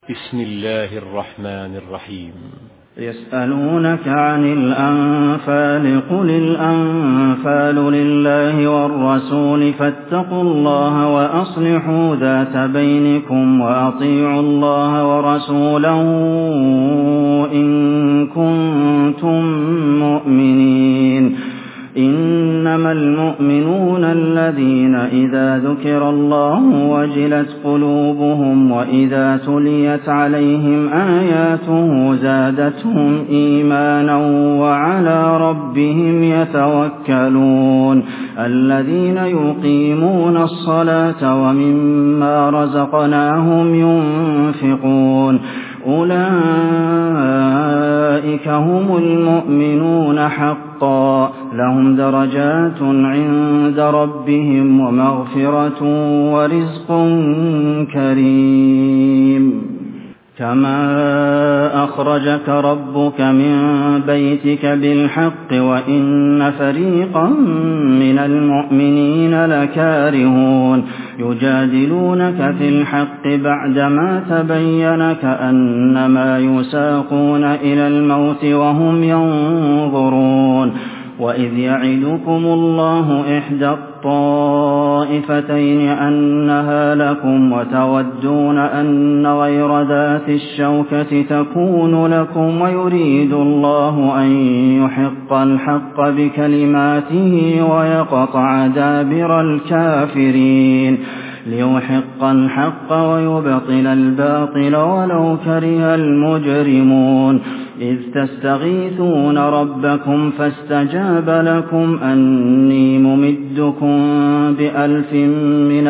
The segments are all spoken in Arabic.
بسم الله الرحمن الرحيم. يسألونك عن الأنفال قل الأنفال لله والرسول فاتقوا الله وأصلحوا ذات بينكم وأطيعوا الله ورسوله إن كنتم مؤمنين. إنما المؤمنون الذين إذا ذكر الله وجلت قلوبهم وإذا تليت عليهم آياته زادتهم إيمانا وعلى ربهم يتوكلون. الذين يقيمون الصلاة ومما رزقناهم ينفقون أولئك هم المؤمنون حقا لهم درجات عند ربهم ومغفرة ورزق كريم. كما أخرجك ربك من بيتك بالحق وإن فريقا من المؤمنين لكارهون يجادلونك في الحق بعدما تبين كأنما يساقون إلى الموت وهم ينظرون. وإذ يعدكم الله إحدى الطائفتين أنها لكم وتودون أن غير ذات الشوكة تكون لكم ويريد الله أن يحق الحق بكلماته ويقطع دابر الكافرين ليحق الحق ويبطل الباطل ولو كره المجرمون. إذ تستغيثون ربكم فاستجاب لكم أني ممدكم ب1000 من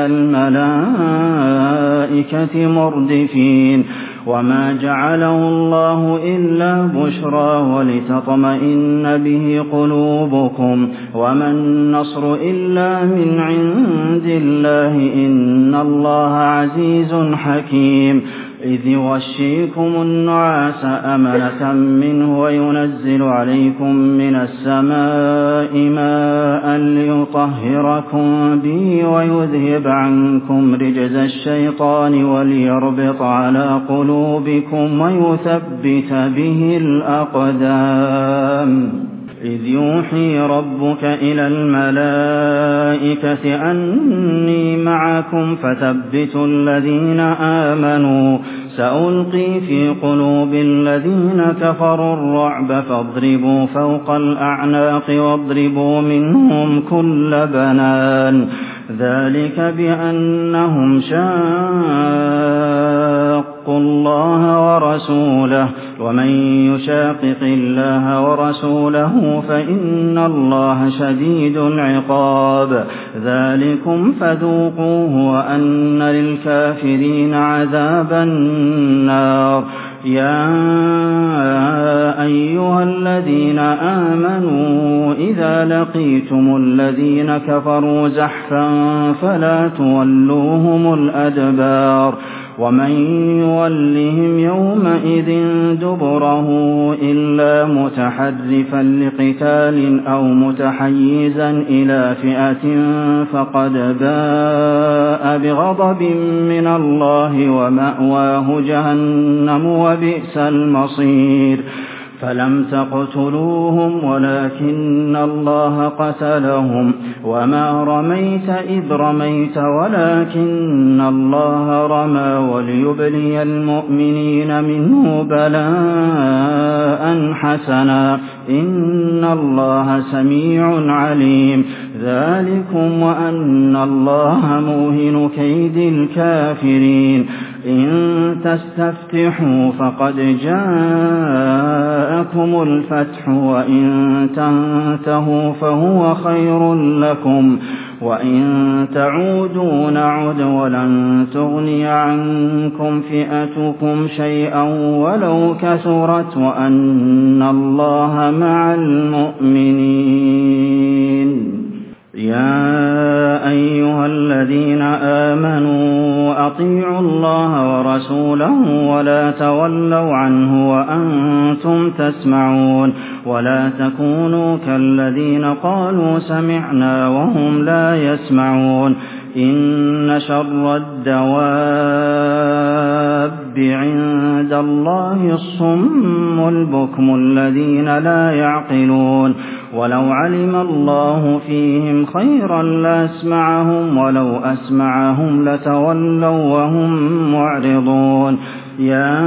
الملائكة مردفين. وما جعله الله إلا بشرى ولتطمئن به قلوبكم وما النصر إلا من عند الله إن الله عزيز حكيم. إذ يغشيكم النعاس أمنة منه وينزل عليكم من السماء ماء ليطهركم به ويذهب عنكم رجز الشيطان وليربط على قلوبكم ويثبت به الأقدام. إذ يوحي ربك إلى الملائكة أني معكم فثبتوا الذين آمنوا سألقي في قلوب الذين كفروا الرعب فاضربوا فوق الأعناق واضربوا منهم كل بنان. ذلك بأنهم شاقوا الله ورسوله ومن يشاقق الله ورسوله فإن الله شديد العقاب. ذلكم فذوقوه وأن للكافرين عذاب النار. يا أيها الذين آمنوا إذا لقيتم الذين كفروا زحفا فلا تولوهم الأدبار. ومن يولهم يومئذ دبره إلا متحرفا لقتال أو متحيزا إلى فئة فقد باء بغضب من الله ومأواه جهنم وبئس المصير. فلم تقتلوهم ولكن الله قتلهم وما رميت إذ رميت ولكن الله رمى وليبلي المؤمنين منه بلاء حسنا إن الله سميع عليم. ذلكم وأن الله موهن كيد الكافرين. إن تستفتحوا فقد جاءكم الفتح وإن تنتهوا فهو خير لكم وإن تعودوا نعد ولن تغني عنكم فئتكم شيئا ولو كثرت وأن الله مع المؤمنين. يا أيها الذين آمنوا أطيعوا الله ورسوله ولا تولوا عنه وأنتم تسمعون ولا تكونوا كالذين قالوا سمعنا وهم لا يسمعون إن شر الدواب عند الله الصم البكم الذين لا يعقلون ولو علم الله فيهم خيرا لأسمعهم ولو أسمعهم لتولوا وهم معرضون يا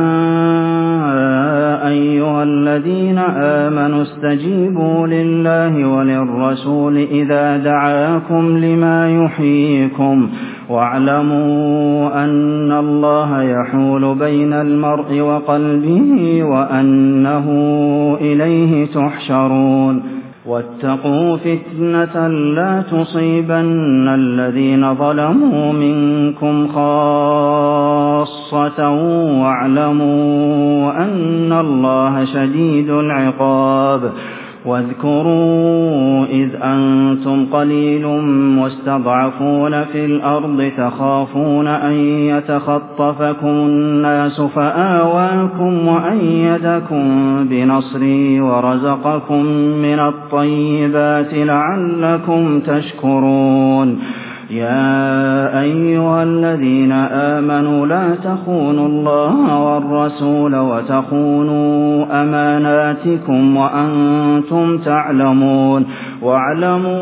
أيها الذين آمنوا استجيبوا لله وللرسول إذا دعاكم لما يحييكم واعلموا أن الله يحول بين المرء وقلبه وأنه إليه تحشرون واتقوا فتنة لا تصيبن الذين ظلموا منكم خاصة واعلموا أن الله شديد العقاب واذكروا إذ أنتم قليل مستضعفون في الأرض تخافون أن يتخطفكم الناس فآواكم وأيدكم بنصره ورزقكم من الطيبات لعلكم تشكرون يا أيها الذين آمنوا لا تخونوا الله والرسول وتخونوا أماناتكم وأنتم تعلمون واعلموا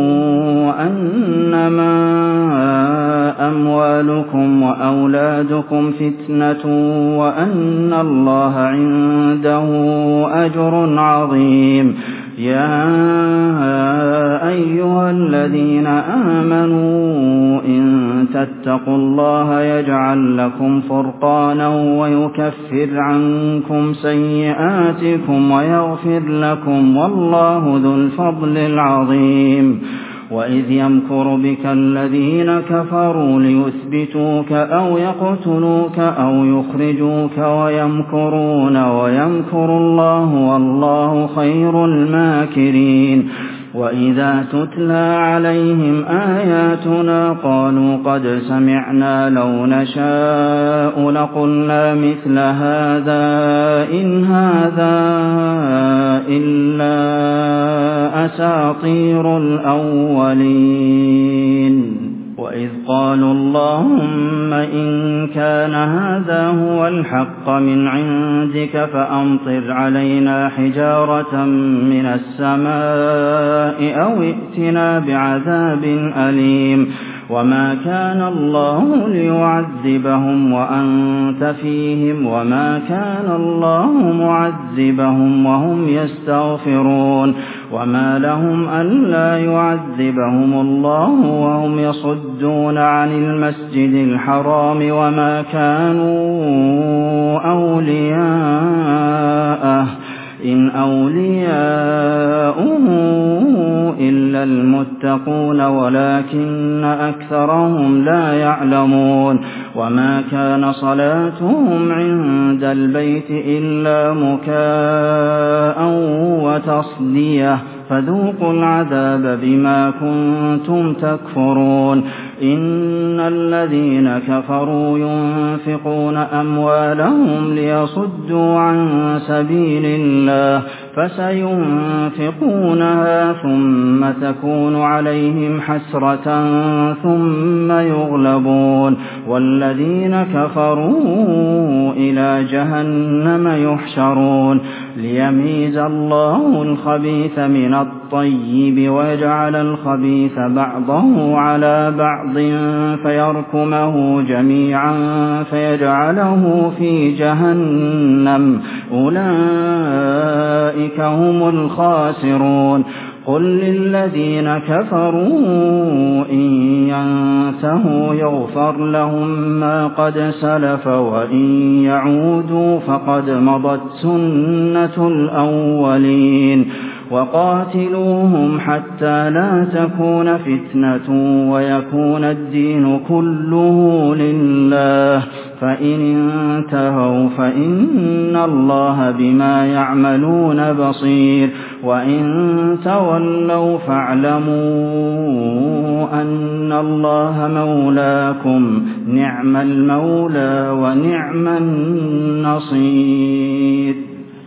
أنما أموالكم وأولادكم فتنة وأن الله عنده أجر عظيم يا أيها الذين آمنوا إن تتقوا الله يجعل لكم فرقانا ويكفر عنكم سيئاتكم ويغفر لكم والله ذو الفضل العظيم وإذ يمكر بك الذين كفروا ليثبتوك أو يقتلوك أو يخرجوك ويمكرون ويمكر الله والله خير الماكرين وإذا تتلى عليهم آياتنا قالوا قد سمعنا لو نشاء لقلنا مثل هذا إن هذا إلا أساطير الأولين وإذ قالوا اللهم إن كان هذا هو الحق من عندك فأمطر علينا حجارة من السماء أو ائتنا بعذاب أليم وما كان الله ليعذبهم وأنت فيهم وما كان الله معذبهم وهم يستغفرون وما لهم ألا يعذبهم الله وهم يصدون عن المسجد الحرام وما كانوا أولياءه إن أولياؤه إلا المتقون ولكن أكثرهم لا يعلمون وما كان صلاتهم عند البيت إلا مكاء وتصدية فذوقوا العذاب بما كنتم تكفرون إن الذين كفروا ينفقون أموالهم ليصدوا عن سبيل الله فسينفقونها ثم تكون عليهم حسرة ثم يغلبون والذين كفروا إلى جهنم يحشرون ليميز الله الخبيث من الطيب ويجعل الخبيث بعضه على بعض فيركمه جميعا فيجعله في جهنم أولئك هم الخاسرون قل للذين كفروا إن ينتهوا يغفر لهم ما قد سلف وإن يعودوا فقد مضت سنة الأولين وقاتلوهم حتى لا تكون فتنة ويكون الدين كله لله فإن انتهوا فإن الله بما يعملون بصير وإن تولوا فاعلموا أن الله مولاكم نعم المولى ونعم النصير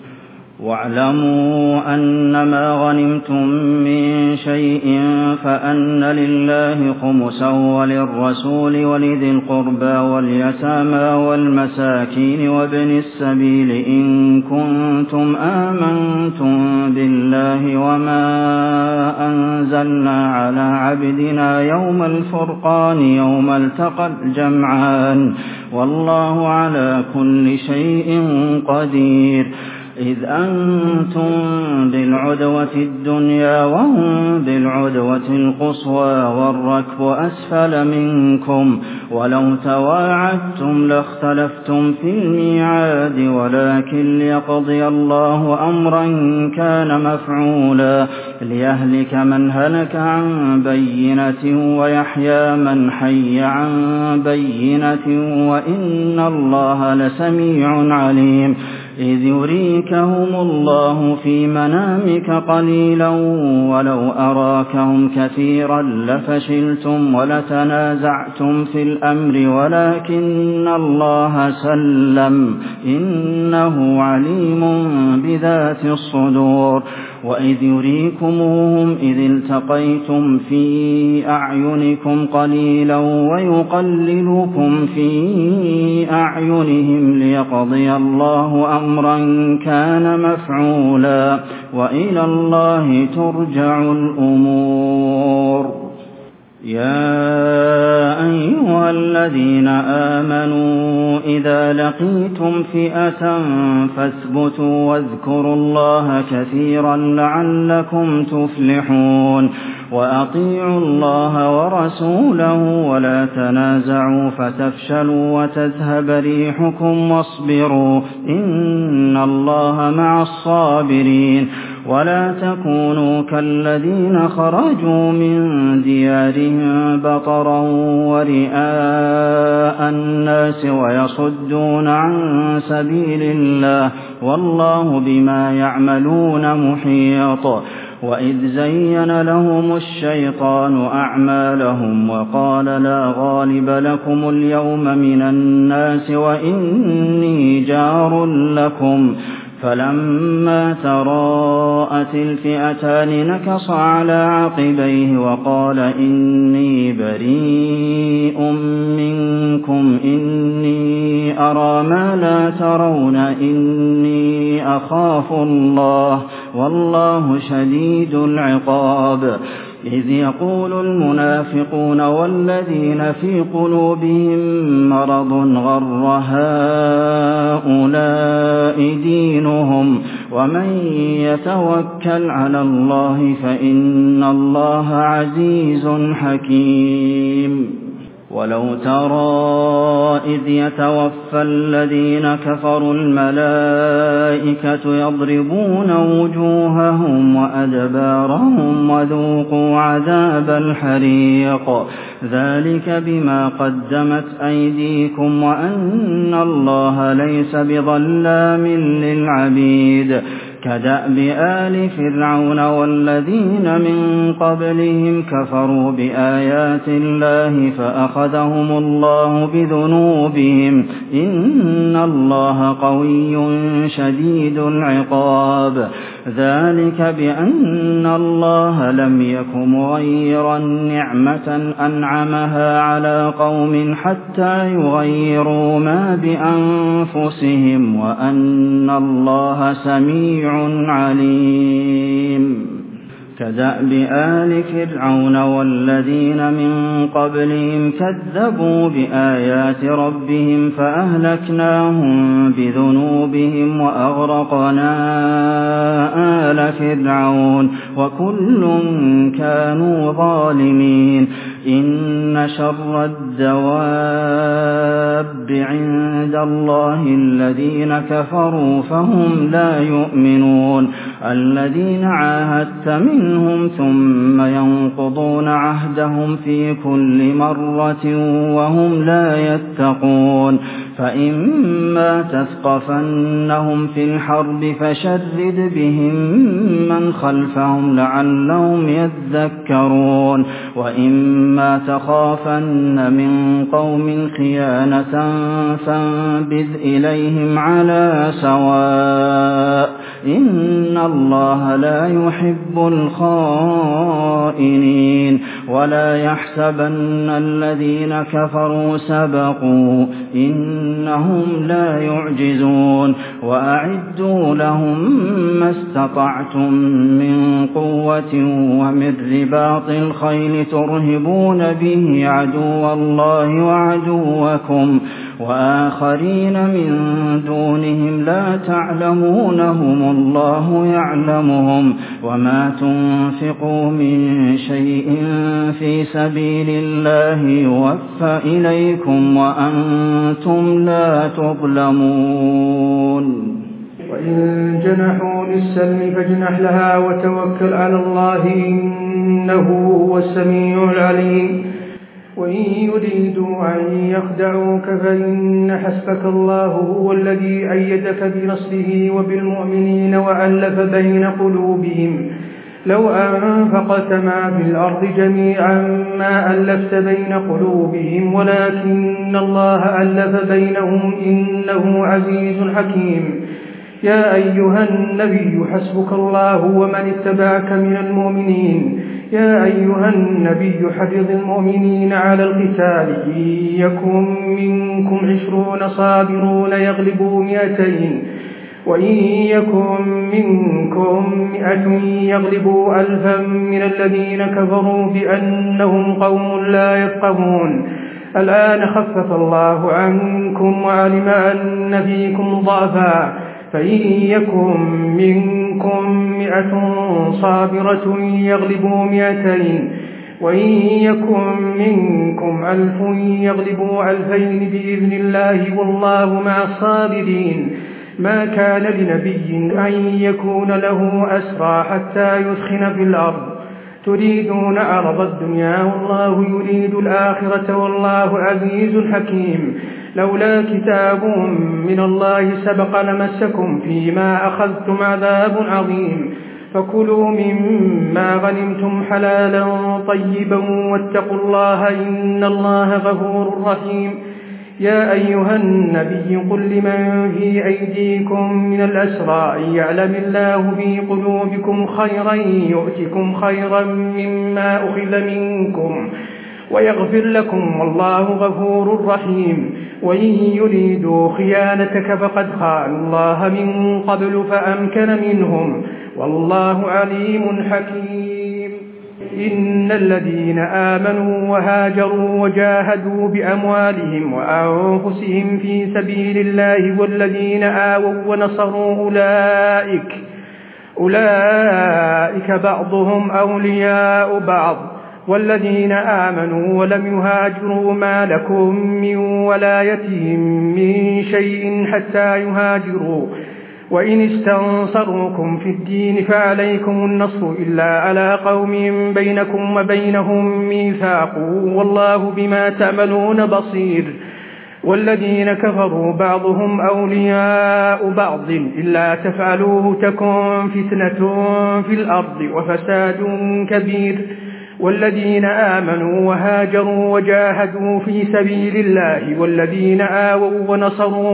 واعلموا أنما غنمتم من شيء فأن لله خمسا وللرسول ولذي القربى واليتامى والمساكين وابن السبيل إن كنتم آمنتم بالله وما أنزلنا على عبدنا يوم الفرقان يوم التقى الجمعان والله على كل شيء قدير إذ أنتم بالعدوة الدنيا وهم بالعدوة القصوى والركب أسفل منكم ولو تواعدتم لاختلفتم في الميعاد ولكن ليقضي الله أمرا كان مفعولا ليهلك من هلك عن بينة ويحيى من حي عن بينة وإن الله لسميع عليم إذ يريكهم الله في منامك قليلا ولو أراكهم كثيرا لفشلتم ولتنازعتم في الأمر ولكن الله سلم إنه عليم بذات الصدور وإذ يريكموهم إذ التقيتم في أعينكم قليلا ويقللكم في أعينهم ليقضي الله أمرا كان مفعولا وإلى الله ترجع الأمور يا أيها الذين آمنوا إذا لقيتم فئة فاثبتوا واذكروا الله كثيرا لعلكم تفلحون وأطيعوا الله ورسوله ولا تنازعوا فتفشلوا وتذهب ريحكم واصبروا إن الله مع الصابرين ولا تكونوا كالذين خرجوا من ديارهم بطرا ورئاء الناس ويصدون عن سبيل الله والله بما يعملون محيط وإذ زين لهم الشيطان أعمالهم وقال لا غالب لكم اليوم من الناس وإني جار لكم فلما تراءت الفئتان نكص على عقبيه وقال إني بريء منكم إني أرى ما لا ترون إني أخاف الله والله شديد العقاب إذ يقول المنافقون والذين في قلوبهم مرض غر هؤلاء دينهم ومن يتوكل على الله فإن الله عزيز حكيم ولو ترى إذ يتوفى الذين كفروا الملائكة يضربون وجوههم وأدبارهم وذوقوا عذاب الحريق ذلك بما قدمت أيديكم وأن الله ليس بظلام للعبيد كدأب آل فرعون والذين من قبلهم كفروا بآيات الله فأخذهم الله بذنوبهم إن الله قوي شديد العقاب ذلك بأن الله لم يك مغيرا نعمة أنعمها على قوم حتى يغيروا ما بأنفسهم وأن الله سميع عليم كدأب آل فرعون والذين من قبلهم كذبوا بآيات ربهم فأهلكناهم بذنوبهم وأغرقنا آل فرعون وكل كانوا ظالمين إن شر الدواب عند الله الذين كفروا فهم لا يؤمنون الذين عاهدت منهم ثم ينقضون عهدهم في كل مرة وهم لا يتقون فإما تثقفنهم في الحرب فشرد بهم من خلفهم لعلهم يذكرون وإما تخافن من قوم خيانة فانبذ إليهم على سواء إن الله لا يحب الخائنين ولا يحسبن الذين كفروا سبقوا إنهم لا يعجزون وأعدوا لهم ما استطعتم من قوة ومن رباط الخيل ترهبون به عدو الله وعدوكم وآخرين من دونهم لا تعلمونهم الله يعلمهم وما تنفقوا من شيء في سبيل الله يوفى إليكم وأنتم لا تظلمون وإن جنحوا للسلم فاجنح لها وتوكل على الله إنه هو السميع العليم وإن يريدوا أن يخدعوك فإن حسبك الله هو الذي أيدك بنصره وبالمؤمنين وألف بين قلوبهم لو أنفقت ما في الأرض جميعا ما ألفت بين قلوبهم ولكن الله ألف بينهم إنه عزيز حكيم يا أيها النبي حسبك الله ومن اتبعك من المؤمنين يا أيها النبي حرض المؤمنين على القتال إن يكن منكم 20 صابرون يغلبوا 200 وإن يكن منكم 100 يغلبوا 1000 من الذين كفروا بأنهم قوم لا يفقهون الآن خفف الله عنكم وعلم أن فيكم ضعفا فإن يكن منكم 100 صابرة يغلبوا 200 وإن يكن منكم 1000 يغلبوا 2000 بإذن الله والله مع الصابرين ما كان لنبي أن يكون له أسرى حتى يثخن في الأرض تريدون عرض الدنيا والله يريد الآخرة والله عزيز حكيم لولا كتاب من الله سبق لمسكم فيما أخذتم عذاب عظيم فكلوا مما غنمتم حلالا طيبا واتقوا الله إن الله غفور رحيم يا أيها النبي قل لمن في أيديكم من الأسرى إن يعلم الله في قلوبكم خيرا يؤتكم خيرا مما أخذ منكم ويغفر لكم والله غفور رحيم وإن يريدوا خيانتك فقد خانوا الله من قبل فأمكن منهم والله عليم حكيم إن الذين آمنوا وهاجروا وجاهدوا بأموالهم وأنفسهم في سبيل الله والذين آووا ونصروا أولئك بعضهم أولياء بعض والذين آمنوا ولم يهاجروا ما لكم من ولايتهم من شيء حتى يهاجروا وإن استنصروكم في الدين فعليكم النصر إلا على قوم بينكم وبينهم ميثاق والله بما تعملون بصير والذين كفروا بعضهم أولياء بعض إلا تفعلوه تكن فتنة في الأرض وفساد كبير والذين آمنوا وهاجروا وجاهدوا في سبيل الله والذين آووا ونصروا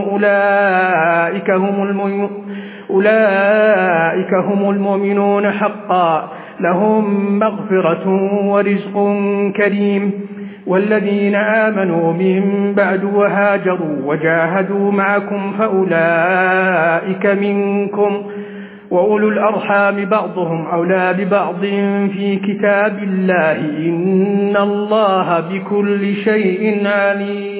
أولئك هم المؤمنون حقا لهم مغفرة ورزق كريم والذين آمنوا من بعد وهاجروا وجاهدوا معكم فأولئك منكم وأولو الأرحام بعضهم أولى ببعض في كتاب الله إن الله بكل شيء عليم